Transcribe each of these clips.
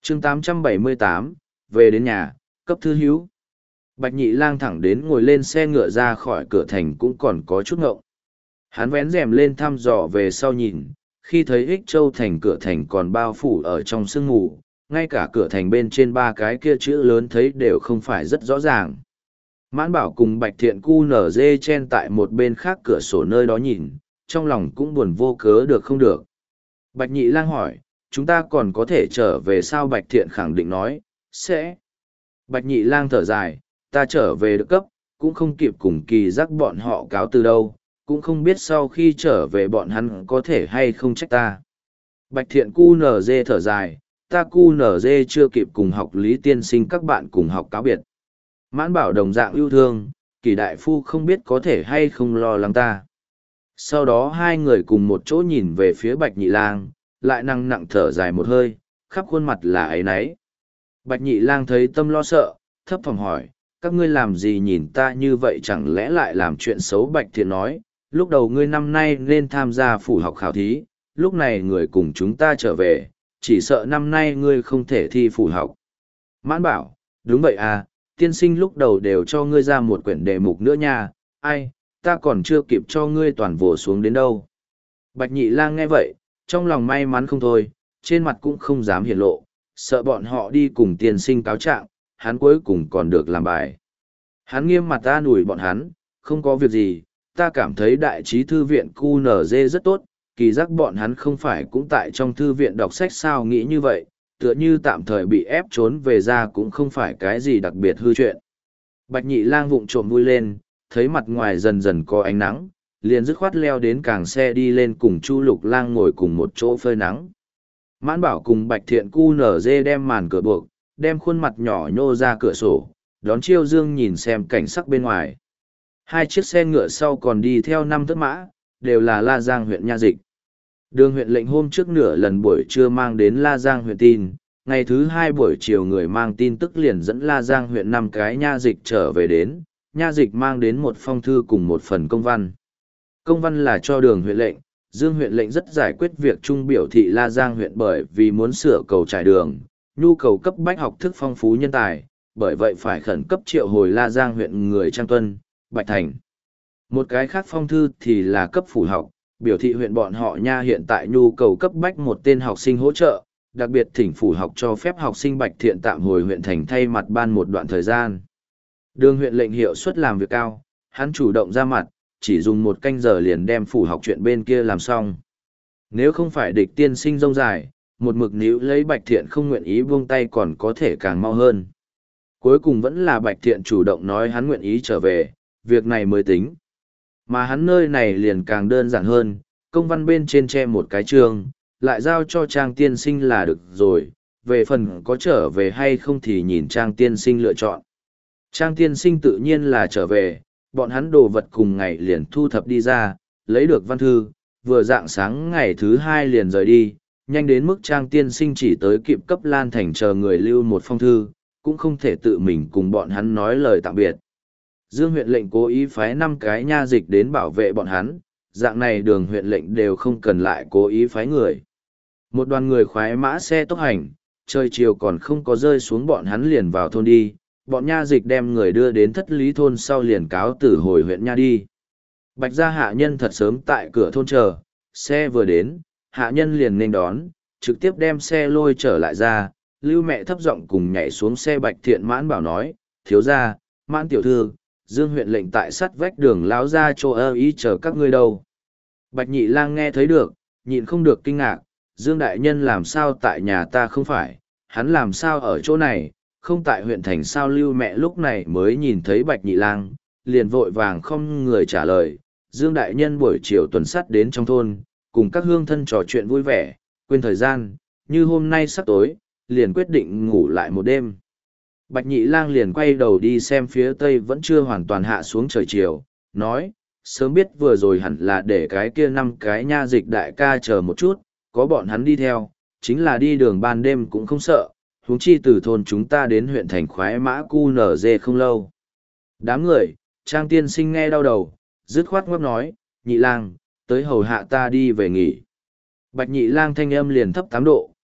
chương 878, về đến nhà, cấp thư hữu. Bạch Nhị Lang thẳng đến ngồi lên xe ngựa ra khỏi cửa thành cũng còn có chút ngộng. Hắn vén rèm lên thăm dò về sau nhìn, khi thấy Ích Châu thành cửa thành còn bao phủ ở trong sương mù, ngay cả cửa thành bên trên ba cái kia chữ lớn thấy đều không phải rất rõ ràng. Mãn Bảo cùng Bạch Thiện cu nở dê chen tại một bên khác cửa sổ nơi đó nhìn, trong lòng cũng buồn vô cớ được không được. Bạch Nhị Lang hỏi, chúng ta còn có thể trở về sao? Bạch Thiện khẳng định nói, sẽ. Bạch Nhị Lang thở dài, ta trở về được cấp, cũng không kịp cùng Kỳ Giác bọn họ cáo từ đâu, cũng không biết sau khi trở về bọn hắn có thể hay không trách ta. Bạch Thiện cu nở dê thở dài, ta cu nở dê chưa kịp cùng học Lý tiên sinh các bạn cùng học cáo biệt. Mãn Bảo đồng dạng yêu thương, Kỳ đại phu không biết có thể hay không lo lắng ta. Sau đó hai người cùng một chỗ nhìn về phía Bạch Nhị Lang, lại nặng nặng thở dài một hơi, khắp khuôn mặt là áy náy. Bạch Nhị Lang thấy tâm lo sợ, thấp thỏm hỏi, các ngươi làm gì nhìn ta như vậy, chẳng lẽ lại làm chuyện xấu? Bạch Thiện nói, lúc đầu ngươi năm nay nên tham gia phủ học khảo thí, lúc này người cùng chúng ta trở về, chỉ sợ năm nay ngươi không thể thi phủ học. Mãn Bảo, đúng vậy à, tiên sinh lúc đầu đều cho ngươi ra một quyển đề mục nữa nha, ai, ta còn chưa kịp cho ngươi toàn vồ xuống đến đâu. Bạch Nhị Lang nghe vậy, trong lòng may mắn không thôi, trên mặt cũng không dám hiển lộ, sợ bọn họ đi cùng tiên sinh cáo trạng, hắn cuối cùng còn được làm bài. Hắn nghiêm mặt ta ủi bọn hắn, không có việc gì, ta cảm thấy đại trí thư viện QNZ rất tốt, Kỳ Giác bọn hắn không phải cũng tại trong thư viện đọc sách sao? Nghĩ như vậy, tựa như tạm thời bị ép trốn về ra cũng không phải cái gì đặc biệt hư chuyện. Bạch Nhị Lang vụng trộm vui lên, thấy mặt ngoài dần dần có ánh nắng, liền dứt khoát leo đến càng xe đi lên cùng Chu Lục Lang ngồi cùng một chỗ phơi nắng. Mãn Bảo cùng Bạch Thiện cu nở dê đem màn cửa buộc, đem khuôn mặt nhỏ nhô ra cửa sổ, đón chiêu dương nhìn xem cảnh sắc bên ngoài. Hai chiếc xe ngựa sau còn đi theo 5 thất mã, đều là La Giang huyện Nha Dịch. Đường huyện lệnh hôm trước nửa lần buổi trưa mang đến La Giang huyện tin, ngày thứ 2 buổi chiều người mang tin tức liền dẫn La Giang huyện 5 cái Nha Dịch trở về đến, Nha Dịch mang đến một phong thư cùng một phần công văn. Công văn là cho Đường huyện lệnh, Dương huyện lệnh rất giải quyết việc chung biểu thị La Giang huyện bởi vì muốn sửa cầu trải đường, nhu cầu cấp bách học thức phong phú nhân tài, bởi vậy phải khẩn cấp triệu hồi La Giang huyện người Trang Tuân, Bạch Thành. Một cái khác phong thư thì là cấp phủ học, biểu thị huyện bọn họ Nha hiện tại nhu cầu cấp bách một tên học sinh hỗ trợ, đặc biệt thỉnh phủ học cho phép học sinh Bạch Thiện tạm hồi huyện thành thay mặt ban một đoạn thời gian. Đường huyện lệnh hiệu suất làm việc cao, hắn chủ động ra mặt, chỉ dùng 1 canh giờ liền đem phủ học chuyện bên kia làm xong. Nếu không phải địch tiên sinh rông dài, một mực níu lấy Bạch Thiện không nguyện ý buông tay còn có thể càng mau hơn. Cuối cùng vẫn là Bạch Thiện chủ động nói hắn nguyện ý trở về, việc này mới tính. Mà hắn nơi này liền càng đơn giản hơn, công văn bên trên che một cái chương, lại giao cho Trang tiên sinh là được rồi, về phần có trở về hay không thì nhìn Trang tiên sinh lựa chọn. Trang tiên sinh tự nhiên là trở về, bọn hắn đồ vật cùng ngày liền thu thập đi ra, lấy được văn thư, vừa dạng sáng ngày thứ 2 liền rời đi, nhanh đến mức Trang tiên sinh chỉ tới kịp cấp Lan Thành chờ người lưu một phong thư, cũng không thể tự mình cùng bọn hắn nói lời tạm biệt. Dương huyện lệnh cố ý phái 5 cái Nha Dịch đến bảo vệ bọn hắn, dạng này Đường huyện lệnh đều không cần lại cố ý phái người. Một đoàn người khoái mã xe tốc hành, trời chiều còn không có rơi xuống bọn hắn liền vào thôn đi, bọn Nha Dịch đem người đưa đến Thất Lý thôn sau liền cáo từ hồi huyện Nha đi. Bạch gia hạ nhân thật sớm tại cửa thôn chờ, xe vừa đến, hạ nhân liền nên đón, trực tiếp đem xe lôi trở lại ra, Lưu mẹ thấp giọng cùng nhảy xuống xe. Bạch Thiện Mãn Bảo nói, thiếu gia, Mãn tiểu thư, Dương huyện lệnh tại sắt vách đường láo ra chỗ ơ ý chờ các ngươi đâu. Bạch Nhị Lang nghe thấy được, nhịn không được kinh ngạc, Dương đại nhân làm sao tại nhà ta không phải, hắn làm sao ở chỗ này, không tại huyện thành sao? Lưu mẹ lúc này mới nhìn thấy Bạch Nhị Lang, liền vội vàng không người trả lời. Dương đại nhân buổi chiều tuần sắt đến trong thôn, cùng các hương thân trò chuyện vui vẻ, quên thời gian, như hôm nay sắp tối, liền quyết định ngủ lại một đêm. Bạch Nhị Lang liền quay đầu đi xem phía tây vẫn chưa hoàn toàn hạ xuống trời chiều, nói, sớm biết vừa rồi hẳn là để cái kia 5 cái Nha Dịch đại ca chờ một chút, có bọn hắn đi theo, chính là đi đường ban đêm cũng không sợ, huống chi từ thôn chúng ta đến huyện thành khoái mã QNZ không lâu. Đám người, Trang tiên sinh nghe đau đầu, dứt khoát ngấp nói, Nhị Lang, tới hầu hạ ta đi về nghỉ. Bạch Nhị Lang thanh âm liền thấp 8 độ,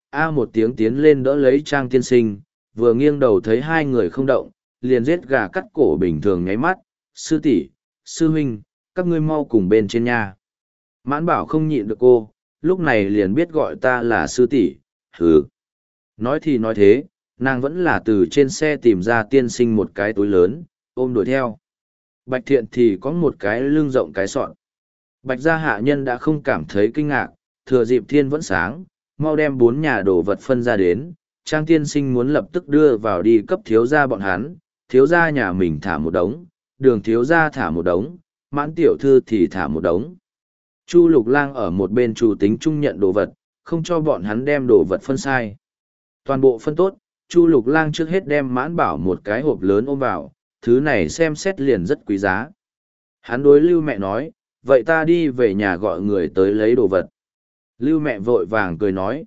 A một tiếng tiến lên đỡ lấy Trang tiên sinh, vừa nghiêng đầu thấy hai người không động, liền giết gà cắt cổ bình thường nháy mắt, sư tỷ, sư huynh, các ngươi mau cùng bên trên nhà. Mãn bảo không nhịn được cô, lúc này liền biết gọi ta là sư tỷ, hừ. Nói thì nói thế, nàng vẫn là từ trên xe tìm ra tiên sinh một cái túi lớn, ôm đuổi theo. Bạch thiện thì có một cái lưng rộng cái sọn. Bạch gia hạ nhân đã không cảm thấy kinh ngạc, thừa dịp thiên vẫn sáng, mau đem 4 nhà đồ vật phân ra đến. Trang tiên sinh muốn lập tức đưa vào đi cấp thiếu gia bọn hắn, thiếu gia nhà mình thả một đống, đường thiếu gia thả một đống, mãn tiểu thư thì thả một đống. Chu Lục Lang ở một bên chủ tính chung nhận đồ vật, không cho bọn hắn đem đồ vật phân sai. Toàn bộ phân tốt, Chu Lục Lang trước hết đem Mãn Bảo một cái hộp lớn ôm vào, thứ này xem xét liền rất quý giá. Hắn đối Lưu mẹ nói, vậy ta đi về nhà gọi người tới lấy đồ vật. Lưu mẹ vội vàng cười nói,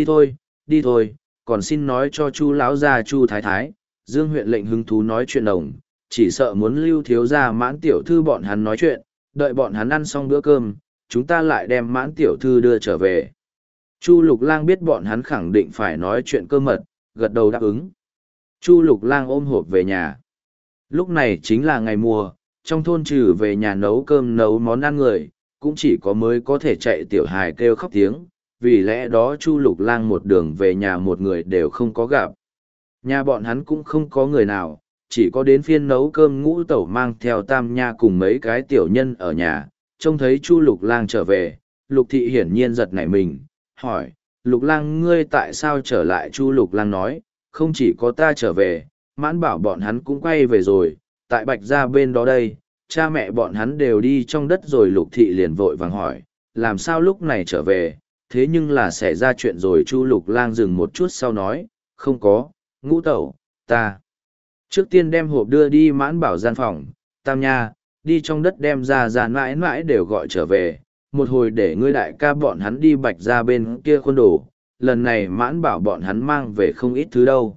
đi thôi, còn xin nói cho Chu lão gia Chu thái thái, Dương huyện lệnh hứng thú nói chuyện đồng, chỉ sợ muốn Lưu thiếu gia Mãn tiểu thư bọn hắn nói chuyện, đợi bọn hắn ăn xong bữa cơm, chúng ta lại đem Mãn tiểu thư đưa trở về. Chu Lục Lang biết bọn hắn khẳng định phải nói chuyện cơ mật, gật đầu đáp ứng. Chu Lục Lang ôm hộp về nhà. Lúc này chính là ngày mùa, trong thôn trừ về nhà nấu cơm nấu món ăn người, cũng chỉ có mới có thể chạy tiểu hài kêu khóc tiếng, vì lẽ đó Chu Lục Lang một đường về nhà một người đều không có gặp. Nhà bọn hắn cũng không có người nào, chỉ có đến phiên nấu cơm Ngũ Tẩu mang theo Tam Nha cùng mấy cái tiểu nhân ở nhà, trông thấy Chu Lục Lang trở về, Lục Thị hiển nhiên giật nảy mình, hỏi, Lục Lang ngươi tại sao trở lại? Chu Lục Lang nói, không chỉ có ta trở về, Mãn Bảo bọn hắn cũng quay về rồi, tại Bạch gia bên đó đây, cha mẹ bọn hắn đều đi trong đất rồi. Lục Thị liền vội vàng hỏi, làm sao lúc này trở về, thế nhưng là xảy ra chuyện rồi. Chu Lục Lang dừng một chút sau nói, không có, Ngũ Tẩu, ta. Trước tiên đem hộp đưa đi Mãn Bảo gian phòng, Tam Nha, đi trong đất đem ra mãi mãi đều gọi trở về, một hồi để ngươi đại ca bọn hắn đi Bạch gia bên kia khuôn đồ, lần này Mãn Bảo bọn hắn mang về không ít thứ đâu.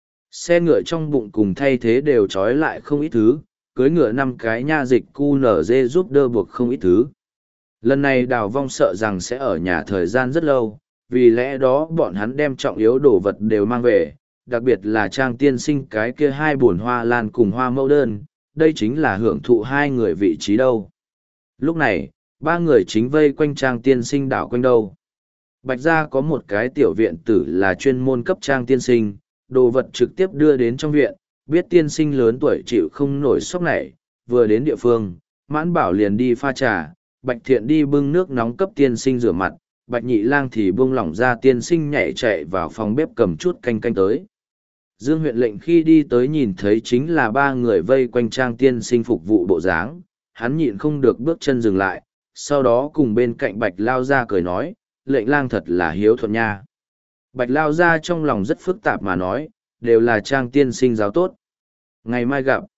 Xe ngựa trong bụng cùng thay thế đều trói lại không ít thứ, cưới ngựa 5 cái nha dịch cu nở dê giúp đỡ buộc không ít thứ. Lần này Đào Vong sợ rằng sẽ ở nhà thời gian rất lâu, vì lẽ đó bọn hắn đem trọng yếu đồ vật đều mang về, đặc biệt là Trang tiên sinh cái kia 2 bồn hoa lan cùng hoa mẫu đơn, đây chính là hưởng thụ 2 người vị trí đâu. Lúc này, 3 người chính vây quanh Trang tiên sinh đảo quanh đâu. Bạch gia có một cái tiểu viện tử là chuyên môn cấp Trang tiên sinh, đồ vật trực tiếp đưa đến trong viện, biết tiên sinh lớn tuổi chịu không nổi sốc này, vừa đến địa phương, Mãn Bảo liền đi pha trà, Bạch Thiện đi bưng nước nóng cấp tiên sinh rửa mặt, Bạch Nhị Lang thì buông lỏng ra tiên sinh nhảy chạy vào phòng bếp cầm chút canh tới. Dương huyện lệnh khi đi tới nhìn thấy chính là 3 người vây quanh Trang tiên sinh phục vụ bộ dáng, hắn nhịn không được bước chân dừng lại, sau đó cùng bên cạnh Bạch Lao Gia cười nói, lệnh lang thật là hiếu thuận nha. Bạch Lao Gia trong lòng rất phức tạp mà nói, đều là Trang tiên sinh giáo tốt. Ngày mai gặp.